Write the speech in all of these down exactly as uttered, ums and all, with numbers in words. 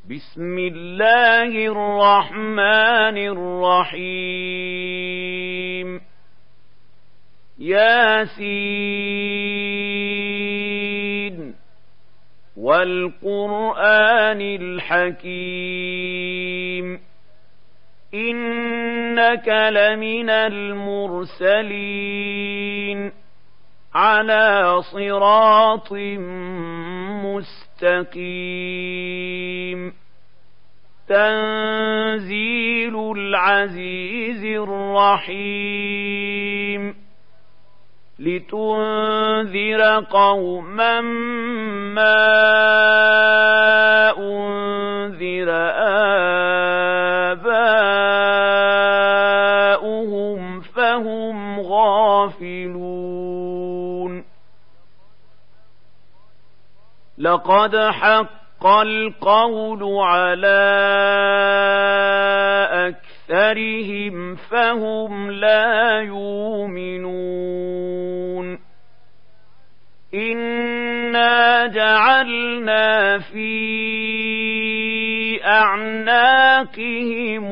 بسم الله الرحمن الرحيم ياسين والقرآن الحكيم إنك لمن المرسلين على صراط مستقيم تنزيل العزيز الرحيم لتنذر قوما ما أنذر آباؤهم فهم غافلون لقد حق القول على أكثرهم فهم لا يؤمنون إنا جعلنا في أعناقهم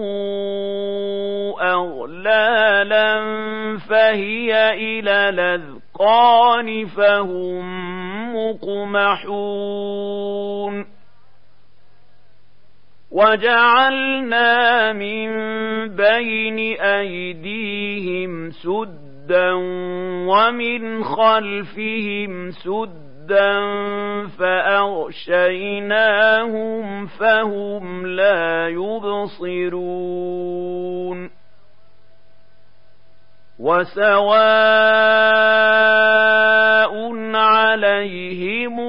أغلالا فهي إلى الأذقان فهم مقمحون وجعلنا من بين أيديهم سدا ومن خلفهم سدا فأغشيناهم فهم لا يبصرون وسواء عليهم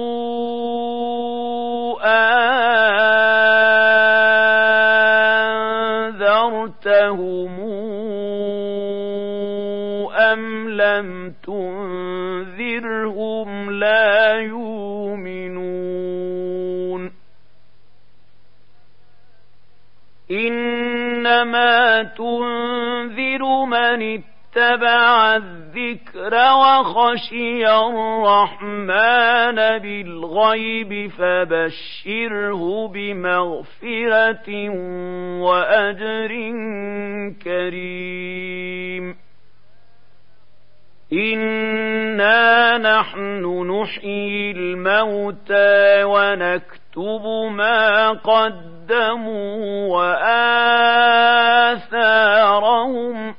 أنذرتهم أم لم تنذرهم لا يؤمنون إنما تنذر من اتبع الذكر وخشي الرحمن بالغيب فبشره بمغفرة وأجر كريم إنا نحن نحيي الموتى ونكتب ما قدموا وآثارهم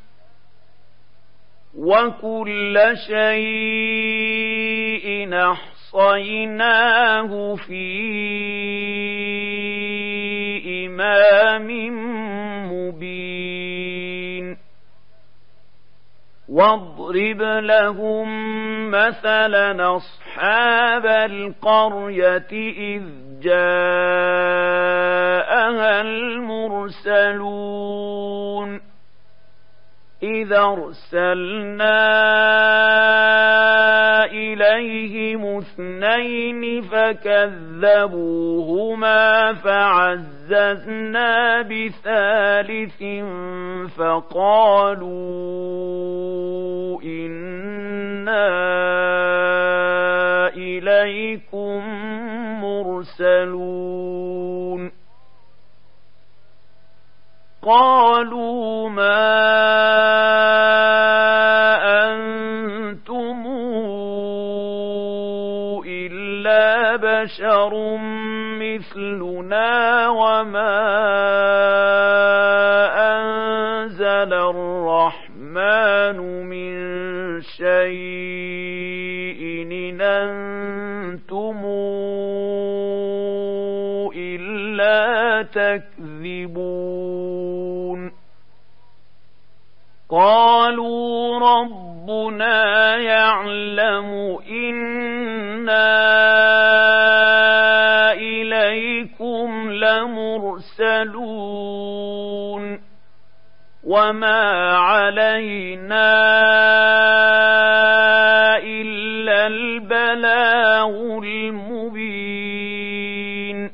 وكل شيء أحصيناه في إمام مبين واضرب لهم مثلا أصحاب القرية إذ جاءها المرسلون إذ أرسلنا إليهم اثنين فكذبوهما فعززنا بثالث فقالوا إنا إليكم مرسلون قالوا ما أنتم إلا بشر مثلنا وما أنزل الرحمن من شيء إن أنتم إلا تكذبون قالوا ربنا يعلم إنا إليكم لمرسلون وما علينا إلا البلاغ المبين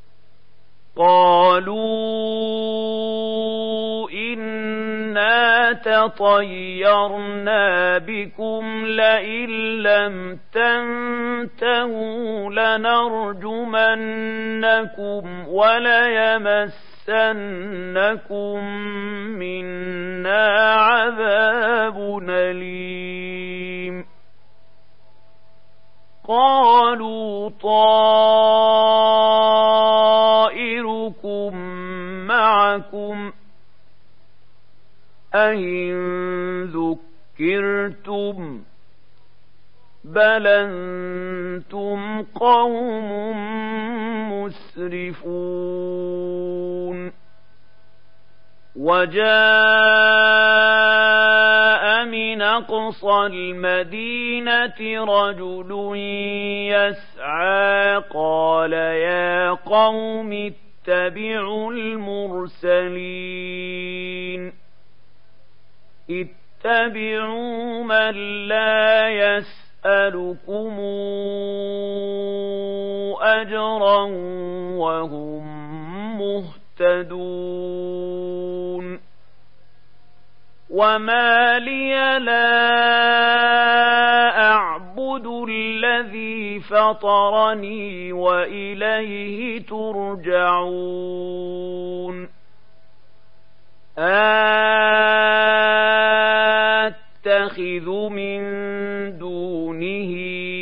قالوا إنا تطيرنا بكم لئن لم تنتهوا لنرجمنكم وليمسنكم منا عذاب أليم قالوا طائركم معكم أئن ذكرتم بل أنتم قوم مسرفون وجاء من أقصى المدينة رجل يسعى قال يا قوم اتبعوا المرسلين اتبعوا من لا يسألكم أجرا وهم مهتدون وما لي لا أعبد الذي فطرني وإليه ترجعون أتخذ من دونه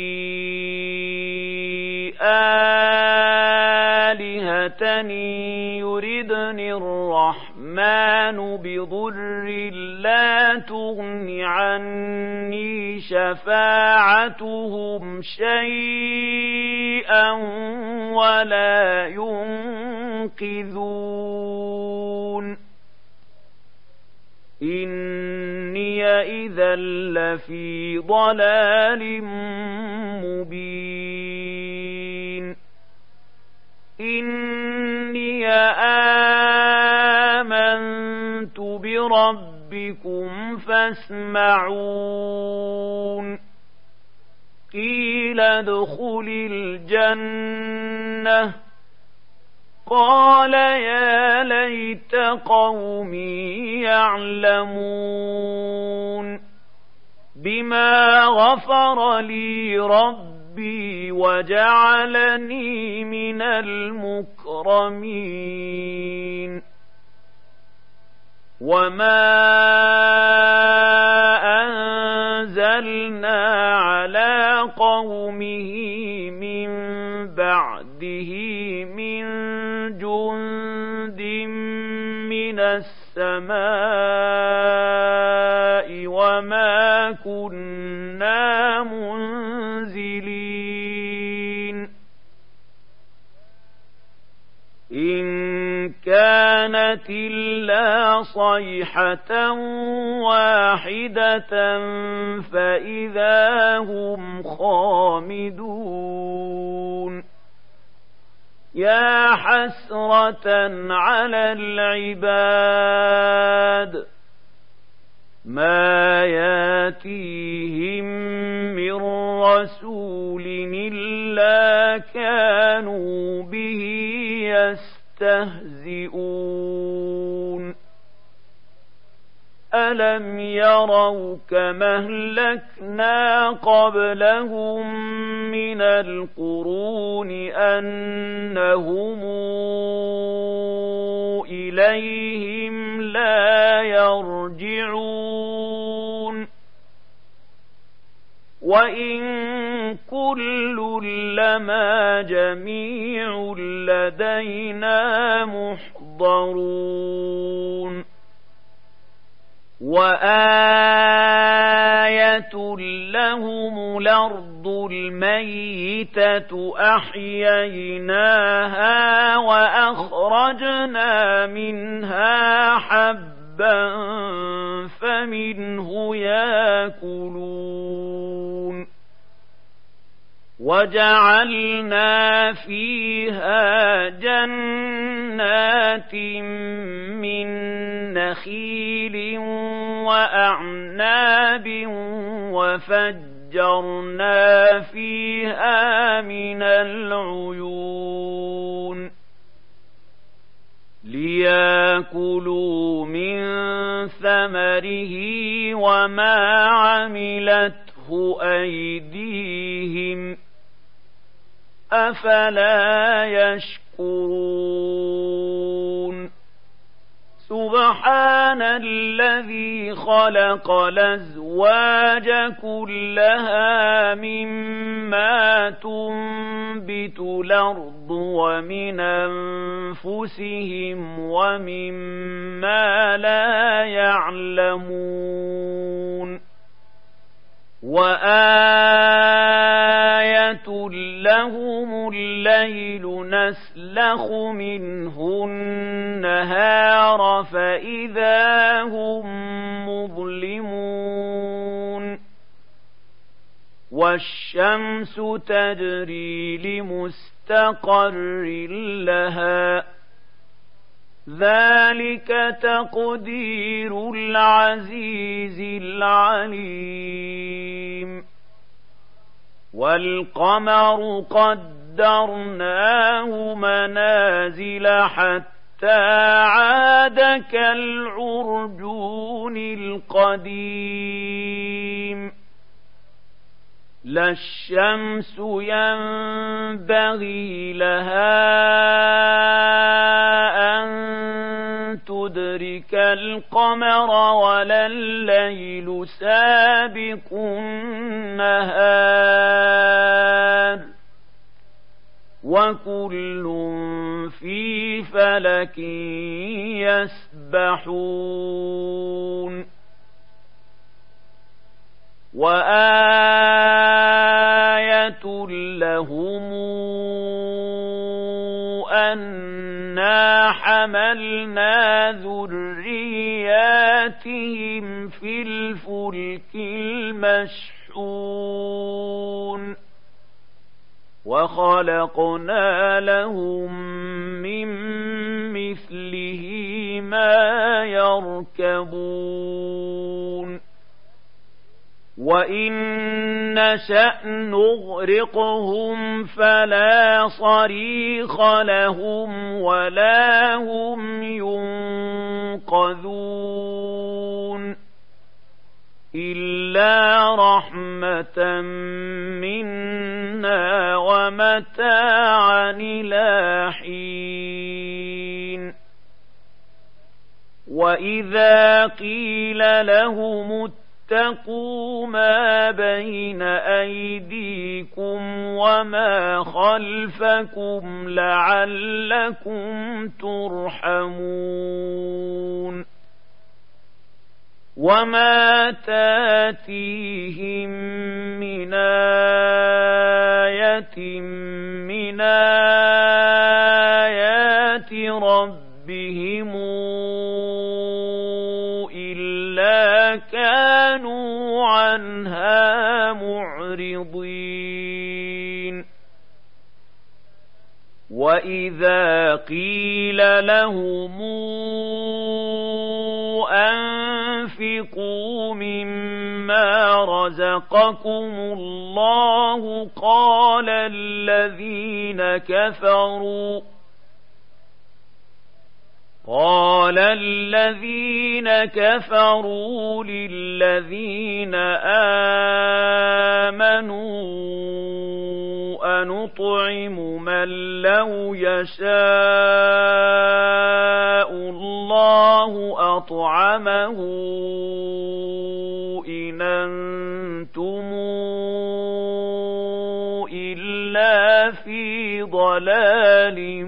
آلهة يردني الرحمن بضر لا تغن عني شفاعتهم شيئا ولا ينقذون إني إذا لفي ضلال مبين إني آمنت بربكم فاسمعون قيل ادخل الجنة قال يا ليت قومي يعلمون بما غفر لي ربي وجعلني من المكرمين وما أنزلنا على قومه من بعده من جند من السماء وما كنا منزلين إن كانت إلا صيحة واحدة فإذا هم خامدون يا حسرة على العباد ما ياتيهم من رسول إلا كانوا به يستهزئون ألم يروا كما أهلكنا قبلهم من القرون أنهم إليهم لا يرجعون وإن كل لما جميع لدينا محضرون وآية لهم الأرض الميتة أحييناها وأخرجنا منها حبا فمنه يأكلون وجعلنا فيها جنات من نخيل وأعناب وفجرنا فيها من العيون ليأكلوا من ثمره وما عملته أيديهم أفلا يشكرون سبحان الذي خلق الأزواج كلها مما تنبت الأرض ومن أنفسهم ومما لا يعلمون وآية لهم الليل نسلخ منه النهار فإذا هم مظلمون والشمس تجري لمستقر لها ذلك تقدير العزيز العليم والقمر قدرناه منازل حتى عاد كالعرجون القديم لا الشمس ينبغي لها أن تدرك القمر ولا الليل سابق النهار وكل في فلك يسبحون وآية لهم أنا حملنا ذرياتهم في الفلك المشحون وخلقنا لهم من مثله ما يركبون وإن نشأ نغرقهم فلا صريخ لهم ولا هم ينقذون إلا رحمة منا ومتاعا إلى حين وإذا قيل لهم اتقوا ما بين أيديكم وما خلفكم لعلكم ترحمون وما تاتيهم من آية من آيات ربهم إلا كانوا عنها معرضين وإذا قيل لهم أنفقوا مما رزقكم الله قال الذين كفروا قال الذين كفروا للذين آمنوا أنطعم من لو يشاء الله أطعمه إن أنتم إلا في ضلال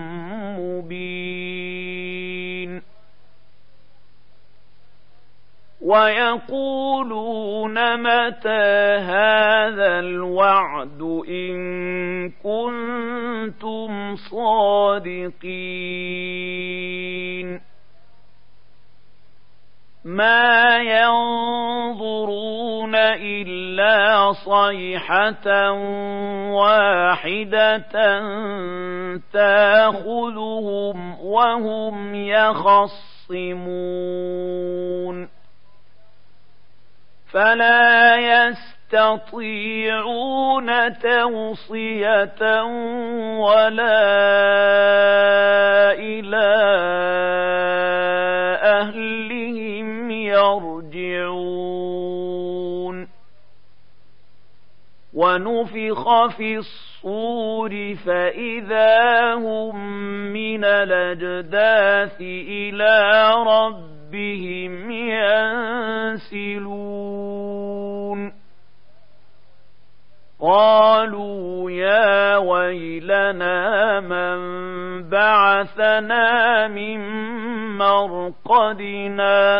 مبين ويقولون متى هذا الوعد إن كنتم صادقين ما ينظرون إلا صيحة واحدة تأخذهم وهم يخصمون فلا يستطيعون توصية ولا إلى ونفخ في الصور فإذا هم من الأجداث إلى ربهم ينسلون قالوا يا ويلنا من بعثنا من مرقدنا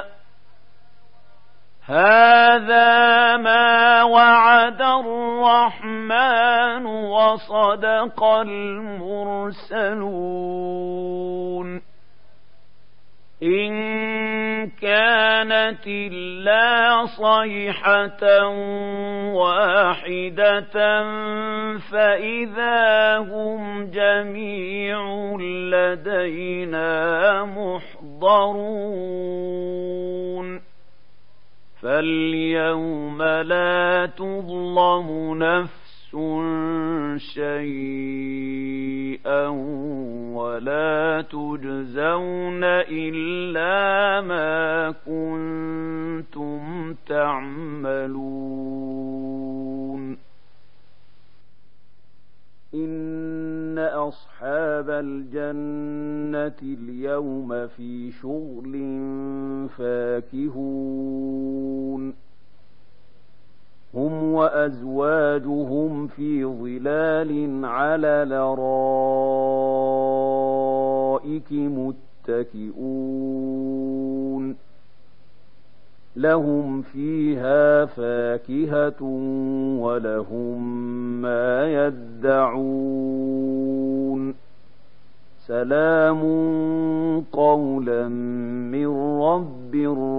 هذا ما وعد الرحمن وصدق المرسلون إن كانت إلا صيحة واحدة فإذا هم جميع لدينا محضرون فاليوم لا تظلم نفس شيئا ولا تجزون إلا ما كنتم تعملون إن أصحاب الجنة اليوم في شغل فاكهون هم وأزواجهم في ظلال على الأرائك متكئون لهم فيها فاكهة ولهم ما يدعون سلام قولا من رب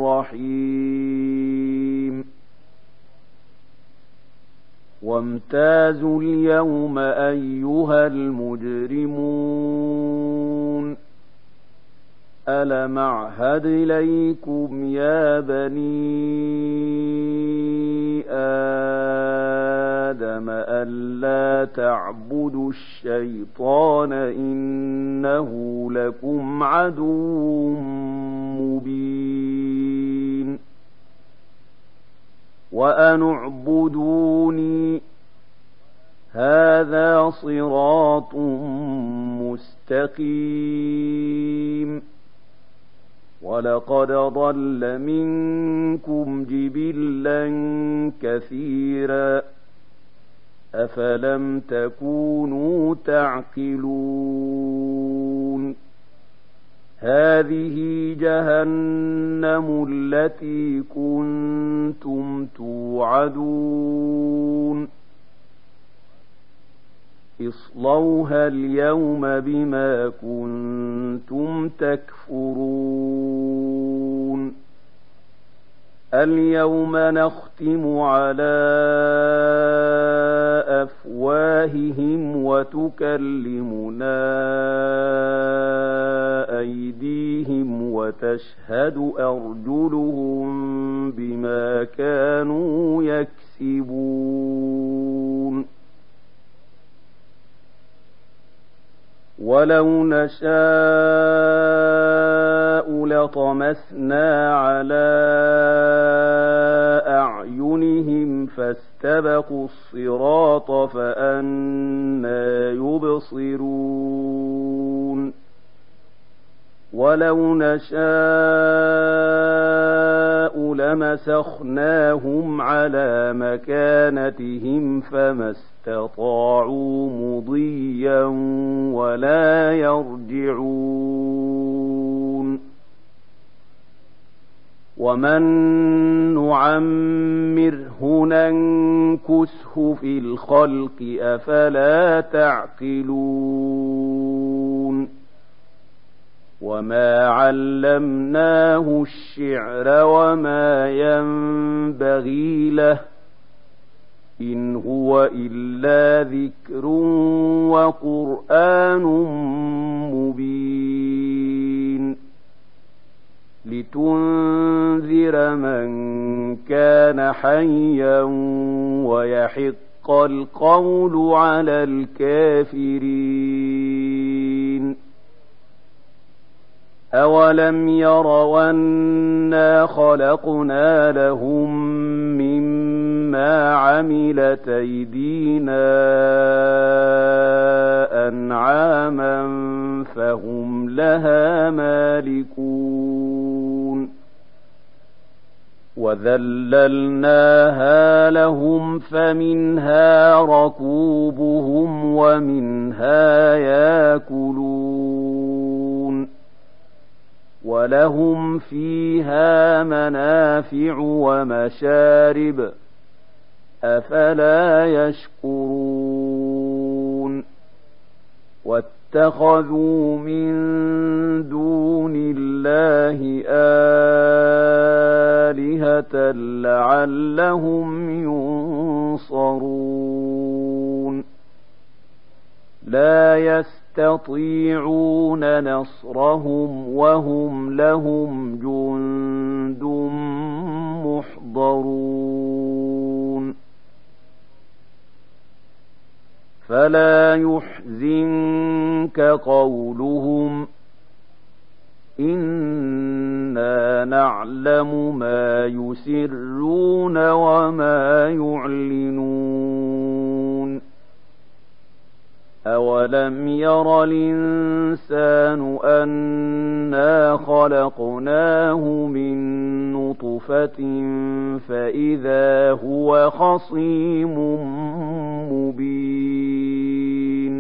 رحيم وامتازوا اليوم أيها المجرمون ألم أعهد إليكم يا بني آدم ألا تعبدوا الشيطان إنه لكم عدو مبين وأن اعبدوني هذا صراط مستقيم ولقد ضل منكم جبلا كثيرا أفلم تكونوا تعقلون هذه جهنم التي كنتم توعدون اصلوها اليوم بما كنتم تكفرون اليوم نختم على أفواههم وتكلمنا أيديهم وتشهد أرجلهم بما كانوا يكسبون ولو نشاء لطمسنا على أعينهم فاستبقوا الصراط فأنى يبصرون ولو نشاء لمسخناهم على مكانتهم فما استطاعوا مضيا ولا يرجعون ومن نعمره ننكسه في الخلق أفلا تعقلون وما علمناه الشعر وما ينبغي له إن هو إلا ذكر وقرآن مبين لتنذر من كان حيا ويحق القول على الكافرين أولم يروا أنا خلقنا لهم مما مما عملت أيدينا أنعاما فهم لها مالكون وذللناها لهم فمنها ركوبهم ومنها ياكلون ولهم فيها منافع ومشارب أفلا يشكرون واتخذوا من دون الله آلهة لعلهم ينصرون لا يستطيعون نصرهم وهم لهم جند محضرون فلا يحزنك قولهم إنا نعلم ما يسرون وما يعلنون أولم ير الإنسان أنا خلقناه من نطفة فإذا هو خصيم مبين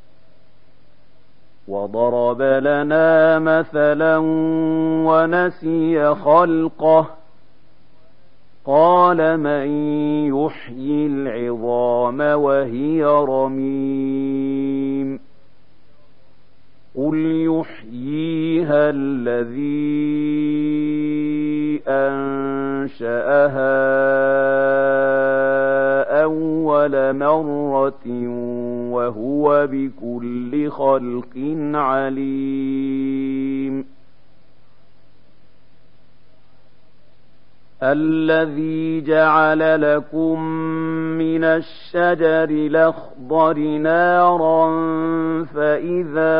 وضرب لنا مثلا ونسي خلقه قال من يحيي العظام وهي رميم قل يحييها الذي أنشأها أول مرة وهو بكل خلق عليم الذي جعل لكم من الشجر الأخضر نارا فإذا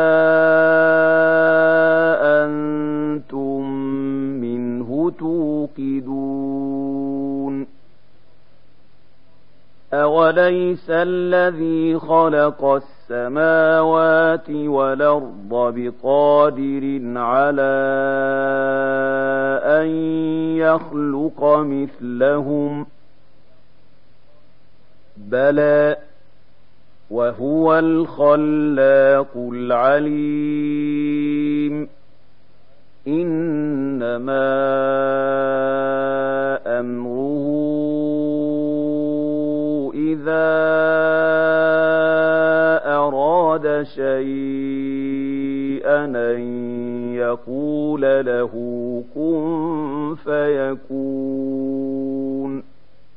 أنتم منه توقدون أوليس الذي خلق السماوات والأرض بقادر على أن يخلق مثلهم بلى وهو الخلاق العليم إنما أمره إذا أراد شيئا أن يقول له كن فيكون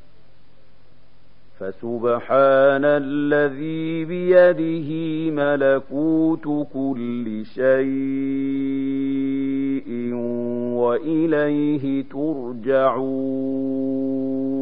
فسبحان الذي بيده ملكوت كل شيء وإليه ترجعون